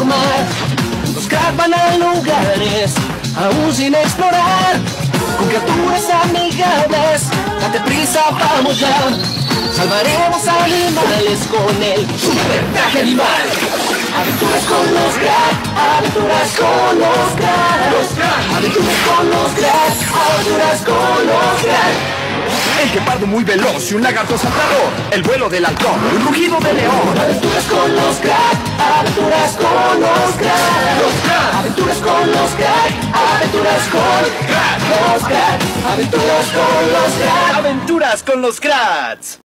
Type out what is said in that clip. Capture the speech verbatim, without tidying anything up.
mar. Los cracks van a lugares aún sin explorar, con criaturas amigables. Date prisa, vamos ya. Salvaremos animales con el super traje animal. Aventuras con los cracks, aventuras con los cracks, aventuras con los cracks, aventuras con los cracks. El guepardo muy veloz y un lagarto saltador, el vuelo del halcón, un rugido de león. Aventuras con los cracks, aventuras con los cracks, Los cracks. aventuras con los cracks, aventuras con Cracks. los cracks, aventuras con los cracks. Aventuras con los cracks.